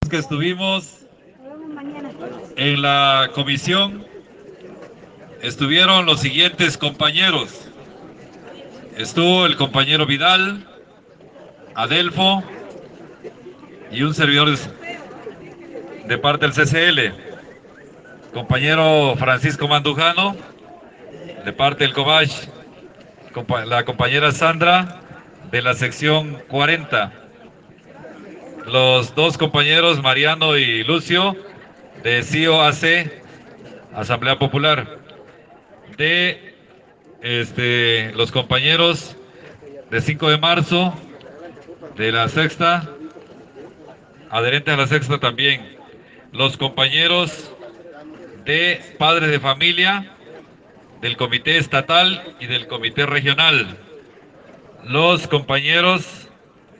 Que estuvimos en la comisión, estuvieron los siguientes compañeros. Estuvo el compañero Vidal, Adelfo y un servidor de parte del CCL. Compañero Francisco Mandujano, de parte del Cobach. La compañera Sandra, de la sección 40. Los dos compañeros Mariano y Lucio, de CIO-AC, Asamblea Popular. De los compañeros de 5 de marzo, de la sexta, adherentes a la sexta también. Los compañeros de padres de familia, del comité estatal y del comité regional. Los compañeros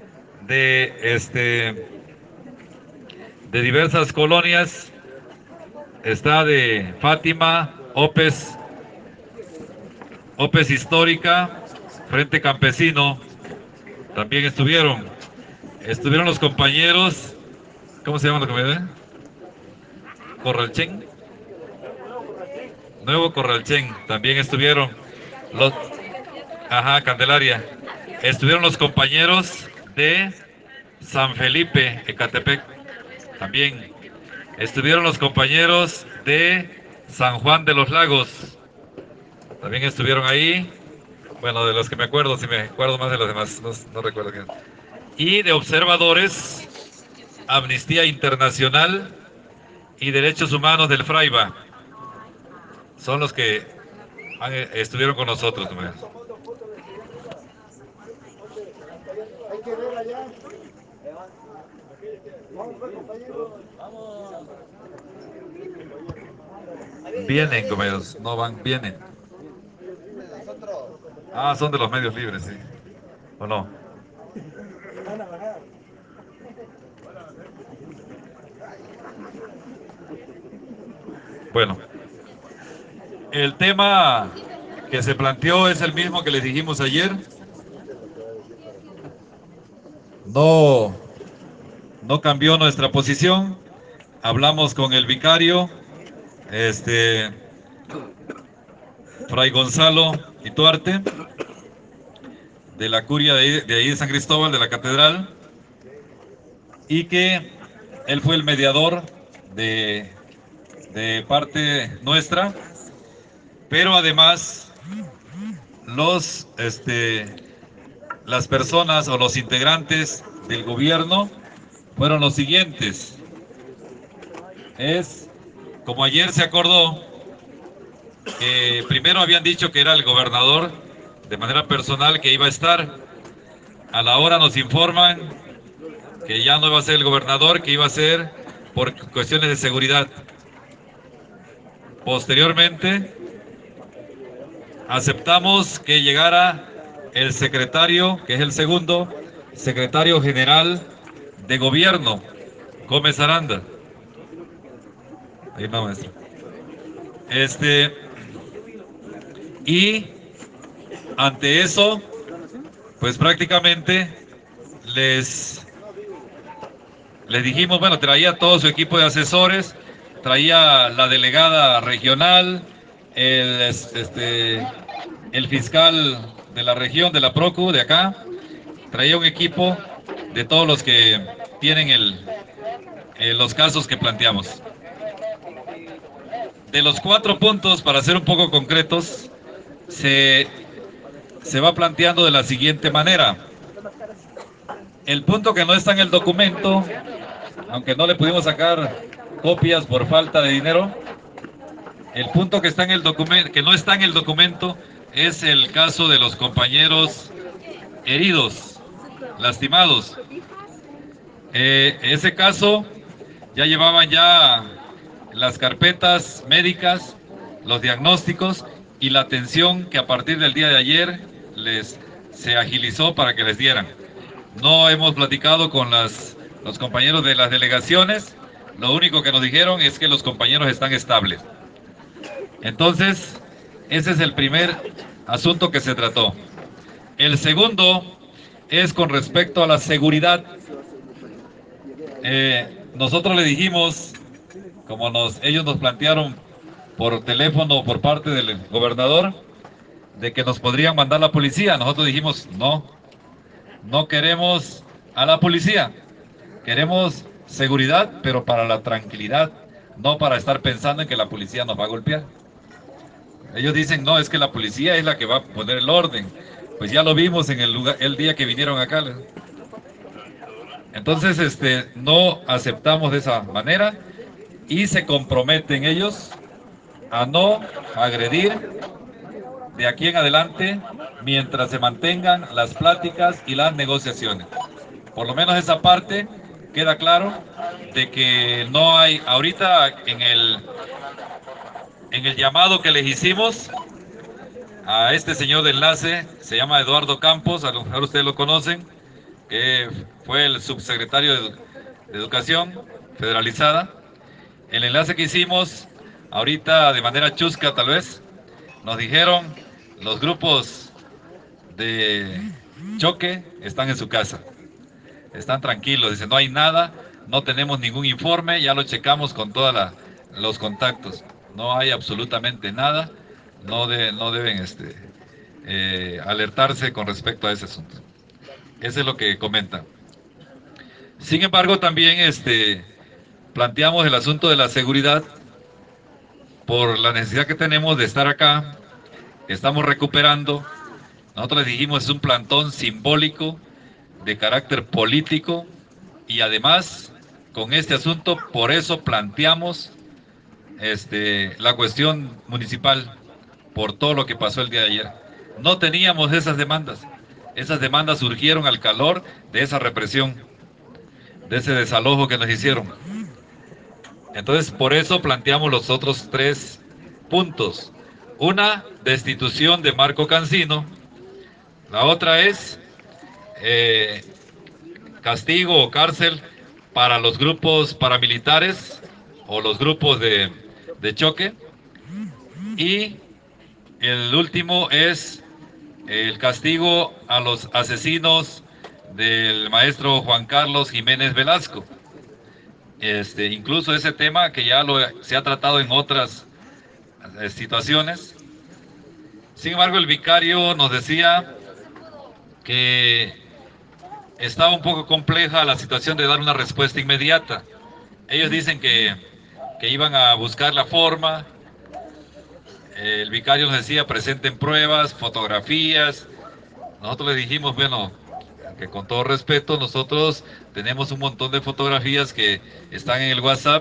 de diversas colonias, está de Fátima, Opes Histórica, Frente Campesino, también estuvieron los compañeros, ¿cómo se llaman los compañeros? Corralchen, Nuevo Corralchen, también estuvieron los, Candelaria, estuvieron los compañeros de San Felipe, Ecatepec, también estuvieron los compañeros de San Juan de los Lagos, también estuvieron ahí. Bueno, de los que me acuerdo, si me acuerdo más de los demás, no recuerdo qué. Y de observadores, Amnistía Internacional y Derechos Humanos del Fraiba. Son los que estuvieron con nosotros. Vienen, compañeros, no van, vienen. Ah, son de los medios libres, sí. ¿O no? Bueno, el tema que se planteó es el mismo que les dijimos ayer. No cambió nuestra posición. Hablamos con el vicario, Fray Gonzalo Ituarte, de la curia de ahí de San Cristóbal, de la catedral, y que él fue el mediador de parte nuestra, pero además las personas o los integrantes del gobierno fueron los siguientes. Como ayer se acordó, que primero habían dicho que era el gobernador de manera personal que iba a estar. A la hora nos informan que ya no iba a ser el gobernador, que iba a ser por cuestiones de seguridad. Posteriormente, aceptamos que llegara el secretario, que es el segundo secretario general de gobierno, Gómez Aranda. Ahí va, maestro. Y ante eso, pues prácticamente les dijimos, bueno, traía todo su equipo de asesores, traía la delegada regional, el fiscal de la región, de la Procu, de acá, traía un equipo de todos los que tienen los casos que planteamos. De los 4 puntos, para ser un poco concretos, se va planteando de la siguiente manera. El punto que no está en el documento, aunque no le pudimos sacar copias por falta de dinero, el punto que está en el documento, que no está en el documento, es el caso de los compañeros heridos, lastimados. Ese caso ya llevaban las carpetas médicas, los diagnósticos y la atención que a partir del día de ayer se agilizó para que les dieran. No hemos platicado con los compañeros de las delegaciones. Lo único que nos dijeron es que los compañeros están estables. Entonces, ese es el primer asunto que se trató. El segundo es con respecto a la seguridad. nosotros le dijimos, como ellos nos plantearon por teléfono por parte del gobernador, de que nos podrían mandar la policía. Nosotros dijimos, no, no queremos a la policía, queremos seguridad, pero para la tranquilidad, no para estar pensando en que la policía nos va a golpear. Ellos dicen, no, es que la policía es la que va a poner el orden. Pues ya lo vimos en el día que vinieron acá. Entonces, no aceptamos de esa manera y se comprometen ellos a no agredir de aquí en adelante mientras se mantengan las pláticas y las negociaciones. Por lo menos esa parte queda claro de que no hay, ahorita en el llamado que les hicimos a este señor de enlace, se llama Eduardo Campos, a lo mejor ustedes lo conocen, que fue el subsecretario de Educación Federalizada. El enlace que hicimos, ahorita de manera chusca tal vez, nos dijeron los grupos de choque están en su casa, están tranquilos, dicen no hay nada, no tenemos ningún informe, ya lo checamos con todos los contactos, no hay absolutamente nada, no deben alertarse con respecto a ese asunto. Eso es lo que comentan. Sin embargo, también planteamos el asunto de la seguridad por la necesidad que tenemos de estar acá. Estamos recuperando. Nosotros les dijimos es un plantón simbólico de carácter político y además con este asunto por eso planteamos la cuestión municipal por todo lo que pasó el día de ayer. No teníamos esas demandas. Esas demandas surgieron al calor de esa represión, de ese desalojo que nos hicieron. Entonces, por eso planteamos los otros 3 puntos. Una, destitución de Marco Cancino. La otra es castigo o cárcel para los grupos paramilitares o los grupos de choque. Y el último es el castigo a los asesinos del maestro Juan Carlos Jiménez Velasco. Incluso ese tema que ya se ha tratado en otras situaciones. Sin embargo, el vicario nos decía que estaba un poco compleja la situación de dar una respuesta inmediata. Ellos dicen que iban a buscar la forma. El vicario nos decía, presenten pruebas, fotografías. Nosotros le dijimos, bueno, que con todo respeto, nosotros tenemos un montón de fotografías que están en el WhatsApp,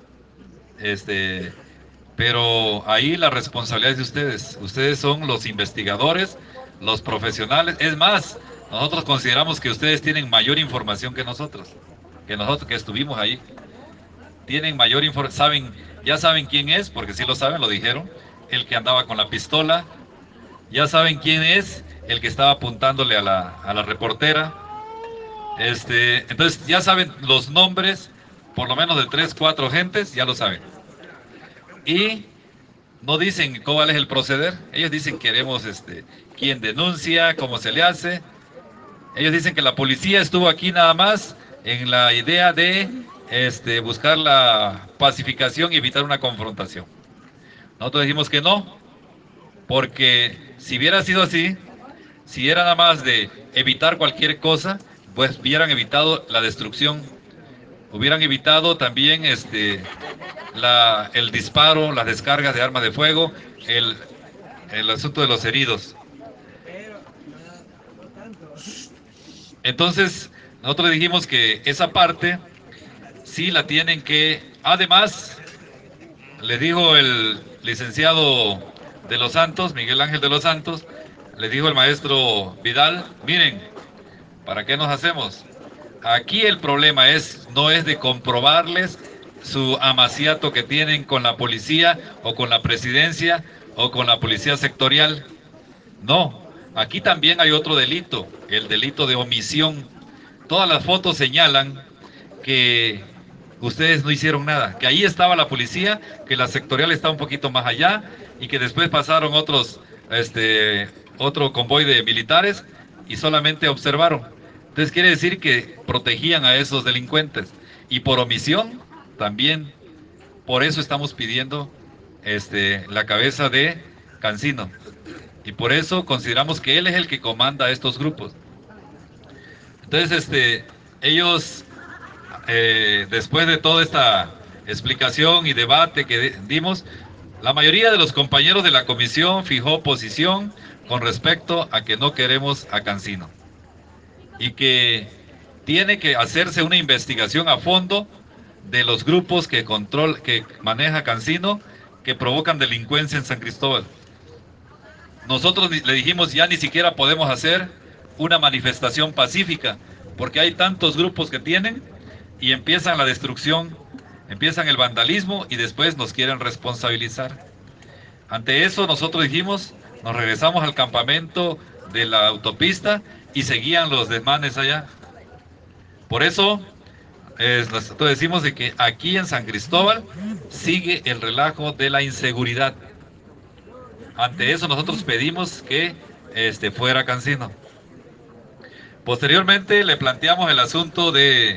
pero ahí la responsabilidad es de ustedes. Ustedes son los investigadores, los profesionales. Es más, nosotros consideramos que ustedes tienen mayor información que nosotros que estuvimos ahí. Tienen mayor información, ya saben quién es, porque sí lo saben, lo dijeron, el que andaba con la pistola, ya saben quién es, el que estaba apuntándole a la reportera. Entonces ya saben los nombres, por lo menos de 3, 4 gentes, ya lo saben. Y no dicen cuál es el proceder, ellos dicen queremos quién denuncia, cómo se le hace. Ellos dicen que la policía estuvo aquí nada más en la idea de buscar la pacificación y evitar una confrontación. Nosotros dijimos que no, porque si hubiera sido así, si era nada más de evitar cualquier cosa, pues hubieran evitado la destrucción, hubieran evitado también el disparo, las descargas de armas de fuego, el asunto de los heridos. Entonces, nosotros dijimos que esa parte sí la tienen que, además, le dijo el licenciado de los Santos, Miguel Ángel de los Santos, le dijo el maestro Vidal, miren, ¿para qué nos hacemos? Aquí el problema no es de comprobarles su amaciato que tienen con la policía o con la presidencia o con la policía sectorial. No, aquí también hay otro delito, el delito de omisión. Todas las fotos señalan que ustedes no hicieron nada, que ahí estaba la policía, que la sectorial está un poquito más allá y que después pasaron otro convoy de militares y solamente observaron. Entonces quiere decir que protegían a esos delincuentes y por omisión también, por eso estamos pidiendo la cabeza de Cancino, y por eso consideramos que él es el que comanda estos grupos. Entonces, ellos, después de toda esta explicación y debate que dimos, la mayoría de los compañeros de la comisión fijó posición con respecto a que no queremos a Cancino y que tiene que hacerse una investigación a fondo de los grupos que maneja Cancino, que provocan delincuencia en San Cristóbal. Nosotros le dijimos, ya ni siquiera podemos hacer una manifestación pacífica, porque hay tantos grupos que tienen y empiezan la destrucción, empiezan el vandalismo y después nos quieren responsabilizar. Ante eso nosotros dijimos, nos regresamos al campamento de la autopista y seguían los desmanes allá. Por eso nosotros decimos de que aquí en San Cristóbal sigue el relajo de la inseguridad. Ante eso nosotros pedimos que fuera Cancino. Posteriormente le planteamos el asunto de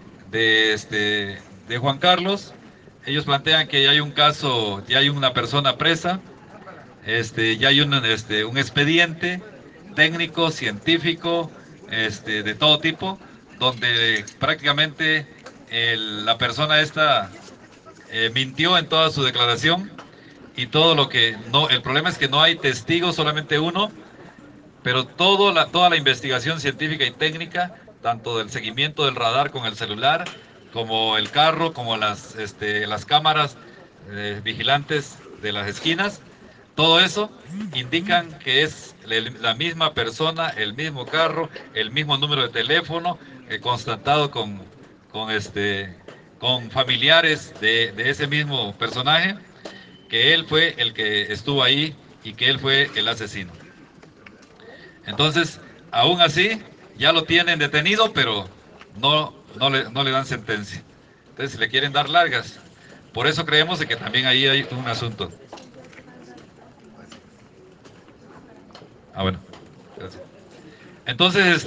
Juan Carlos. Ellos plantean que ya hay un caso, ya hay una persona presa, ya hay un expediente técnico, científico, de todo tipo, donde prácticamente la persona esta mintió en toda su declaración y todo lo que no, el problema es que no hay testigos, solamente uno, pero toda la investigación científica y técnica, tanto del seguimiento del radar con el celular, como el carro, como las cámaras vigilantes de las esquinas, todo eso indican que es la misma persona, el mismo carro, el mismo número de teléfono, constatado con familiares de ese mismo personaje, que él fue el que estuvo ahí y que él fue el asesino. Entonces, aún así, ya lo tienen detenido, pero no le dan sentencia. Entonces, le quieren dar largas. Por eso creemos de que también ahí hay un asunto. Bueno, gracias. Entonces,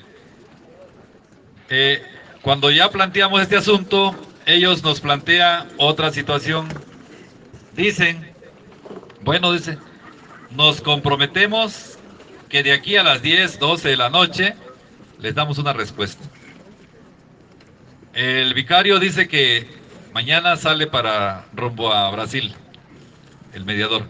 cuando ya planteamos este asunto, ellos nos plantean otra situación. Dicen, nos comprometemos que de aquí a las 10, 12 de la noche les damos una respuesta. El vicario dice que mañana sale para rumbo a Brasil, el mediador.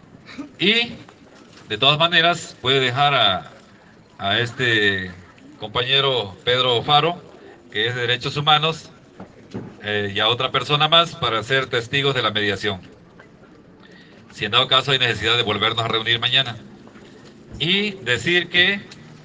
Y de todas maneras puede dejar a este compañero Pedro Faro, que es de Derechos Humanos, y a otra persona más para ser testigos de la mediación. Si en dado caso hay necesidad de volvernos a reunir mañana. Y decir que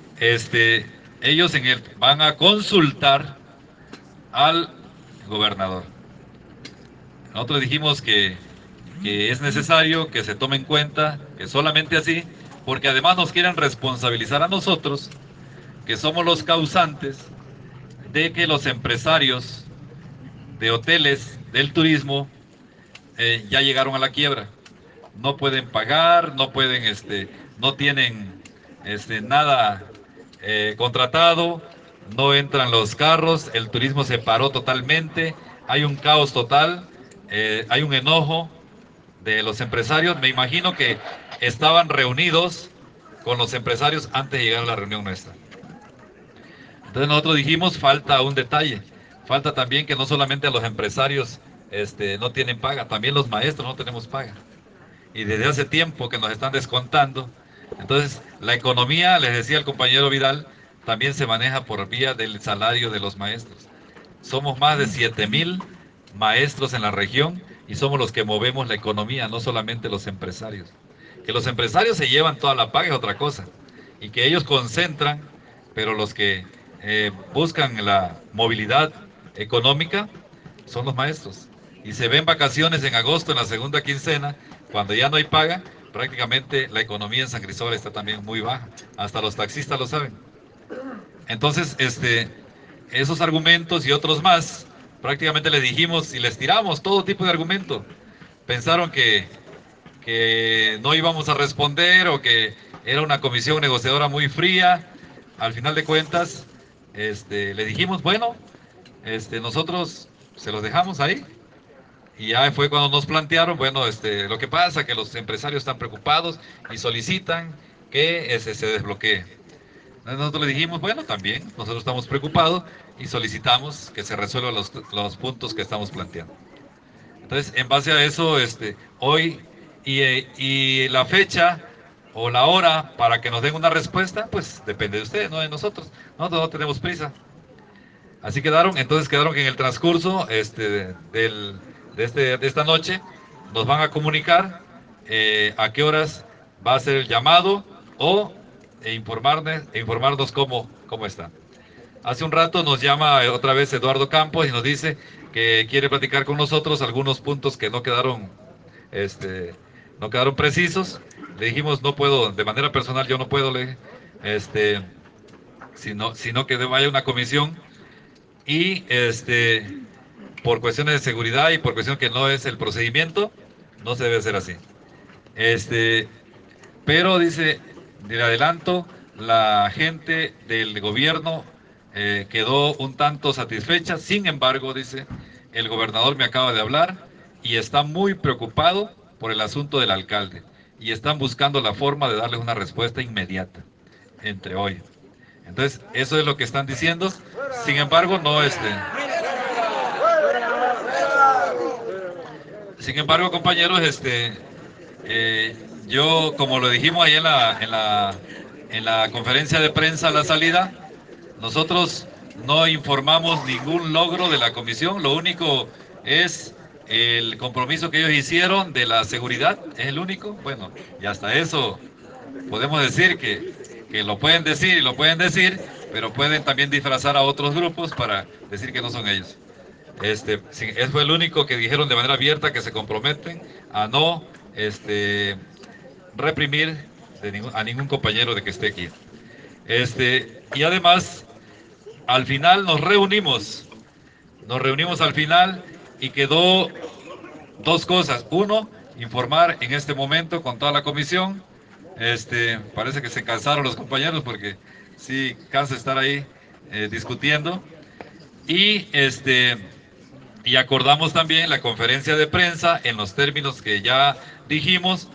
ellos van a consultar al gobernador. Nosotros dijimos que es necesario que se tome en cuenta, que solamente así, porque además nos quieren responsabilizar a nosotros, que somos los causantes de que los empresarios de hoteles, del turismo, ya llegaron a la quiebra. No pueden pagar, no pueden, no tienen nada contratado, no entran los carros, el turismo se paró totalmente, hay un caos total, hay un enojo de los empresarios. Me imagino que estaban reunidos con los empresarios antes de llegar a la reunión nuestra. Entonces nosotros dijimos, falta un detalle, falta también que no solamente a los empresarios no tienen paga, también los maestros no tenemos paga. Y desde hace tiempo que nos están descontando. Entonces, la economía, les decía el compañero Vidal, también se maneja por vía del salario de los maestros. Somos más de 7,000 maestros en la región y somos los que movemos la economía, no solamente los empresarios. Que los empresarios se llevan toda la paga es otra cosa, y que ellos concentran, pero los que buscan la movilidad económica son los maestros. Y se ven vacaciones en agosto, en la segunda quincena, cuando ya no hay paga, prácticamente la economía en San Cristóbal está también muy baja. Hasta los taxistas lo saben. Entonces, esos argumentos y otros más, prácticamente les dijimos y les tiramos todo tipo de argumentos. Pensaron que no íbamos a responder o que era una comisión negociadora muy fría. Al final de cuentas, le dijimos, bueno, nosotros se los dejamos ahí. Y ya fue cuando nos plantearon, bueno, lo que pasa es que los empresarios están preocupados y solicitan que se desbloquee. Nosotros le dijimos, bueno, también, nosotros estamos preocupados y solicitamos que se resuelvan los puntos que estamos planteando. Entonces, en base a eso, hoy y la fecha o la hora para que nos den una respuesta, pues depende de ustedes, no de nosotros. Nosotros no tenemos prisa. Así quedaron, entonces quedaron que en el transcurso de esta noche nos van a comunicar a qué horas va a ser el llamado o informarnos cómo está. Hace un rato nos llama otra vez Eduardo Campos y nos dice que quiere platicar con nosotros algunos puntos que no quedaron precisos. Le dijimos, no puedo, de manera personal yo no puedo, sino que vaya una comisión y por cuestiones de seguridad y por cuestión que no es el procedimiento, no se debe hacer así. Pero dice, de adelanto, la gente del gobierno quedó un tanto satisfecha. Sin embargo, dice, el gobernador me acaba de hablar y está muy preocupado por el asunto del alcalde y están buscando la forma de darle una respuesta inmediata entre hoy. Entonces, eso es lo que están diciendo. Sin embargo, no Sin embargo, compañeros, yo, como lo dijimos ahí en la conferencia de prensa a la salida, nosotros no informamos ningún logro de la comisión, lo único es el compromiso que ellos hicieron de la seguridad, es el único. Bueno, y hasta eso podemos decir que lo pueden decir y lo pueden decir, pero pueden también disfrazar a otros grupos para decir que no son ellos. Sí, es fue el único que dijeron de manera abierta que se comprometen a no reprimir a ningún compañero de que esté aquí. Y además, al final nos reunimos al final y quedó dos cosas. Uno, informar en este momento con toda la comisión. Parece que se cansaron los compañeros porque sí cansa estar ahí discutiendo. Y acordamos también la conferencia de prensa en los términos que ya dijimos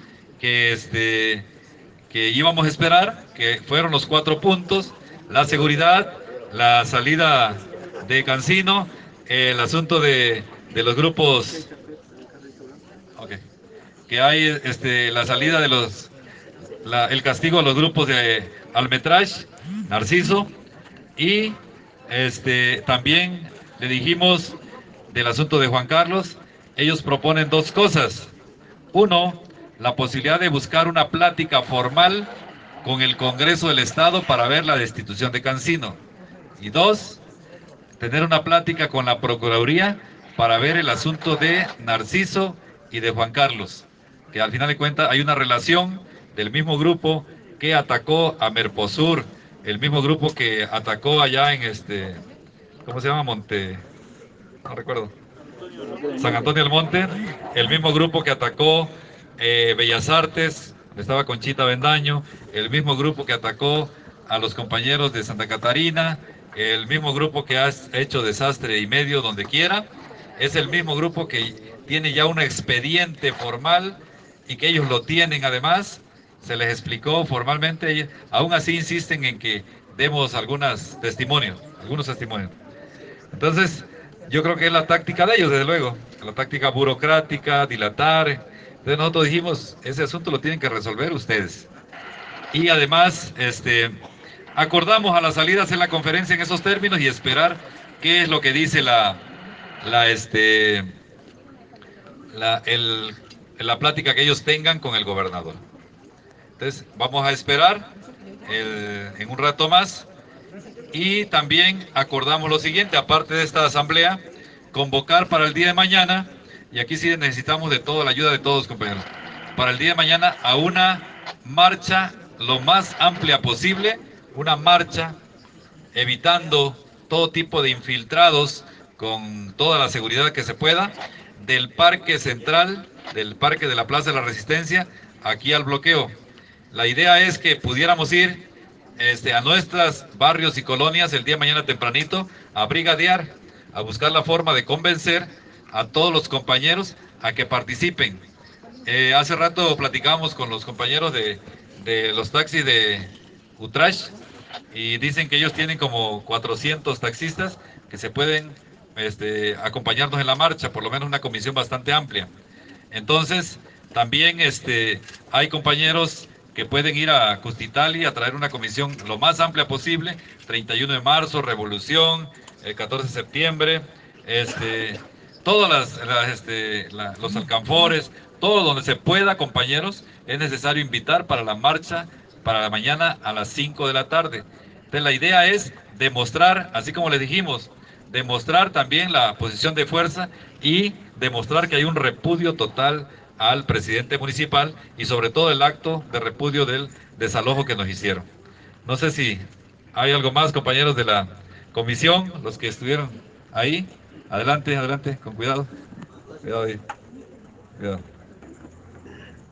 que íbamos a esperar, que fueron los 4 puntos: la seguridad, la salida de Cancino, el asunto de los grupos, okay, que hay la salida de el castigo a los grupos de Almetrach, Narciso, y también le dijimos del asunto de Juan Carlos. Ellos proponen dos cosas. Uno, la posibilidad de buscar una plática formal con el Congreso del Estado para ver la destitución de Cancino. Y dos, tener una plática con la Procuraduría para ver el asunto de Narciso y de Juan Carlos, que al final de cuentas hay una relación del mismo grupo que atacó a Merposur, el mismo grupo que atacó allá en ¿cómo se llama? No recuerdo. San Antonio del Monte, el mismo grupo que atacó Bellas Artes, donde estaba Conchita Bendaño, el mismo grupo que atacó a los compañeros de Santa Catarina, el mismo grupo que ha hecho desastre y medio donde quiera, es el mismo grupo que tiene ya un expediente formal y que ellos lo tienen además, se les explicó formalmente, aún así insisten en que demos algunos testimonios. Entonces, yo creo que es la táctica de ellos, desde luego, la táctica burocrática, dilatar. Entonces nosotros dijimos, ese asunto lo tienen que resolver ustedes. Y además, acordamos a la salida hacer la conferencia en esos términos y esperar qué es lo que dice la plática que ellos tengan con el gobernador. Entonces, vamos a esperar en un rato más. Y también acordamos lo siguiente: aparte de esta asamblea, convocar para el día de mañana, y aquí sí necesitamos de toda la ayuda de todos, compañeros, para el día de mañana a una marcha lo más amplia posible, una marcha evitando todo tipo de infiltrados, con toda la seguridad que se pueda, del parque central, del parque de la Plaza de la Resistencia, aquí al bloqueo. La idea es que pudiéramos ir a nuestros barrios y colonias el día de mañana tempranito a brigadear a buscar la forma de convencer a todos los compañeros a que participen. Hace rato platicábamos con los compañeros de los taxis de Utrash y dicen que ellos tienen como 400 taxistas que se pueden acompañarnos en la marcha, por lo menos una comisión bastante amplia. Entonces, también hay compañeros que pueden ir a Custitali a traer una comisión lo más amplia posible, 31 de marzo, Revolución, el 14 de septiembre, todas los alcanfores, todo donde se pueda, compañeros, es necesario invitar para la marcha para la mañana a las 5 de la tarde. Entonces la idea es demostrar, así como les dijimos, demostrar también la posición de fuerza y demostrar que hay un repudio total al presidente municipal y sobre todo el acto de repudio del desalojo que nos hicieron. No sé si hay algo más, compañeros de la comisión, los que estuvieron ahí. Adelante, adelante, con cuidado. Cuidado ahí. Cuidado.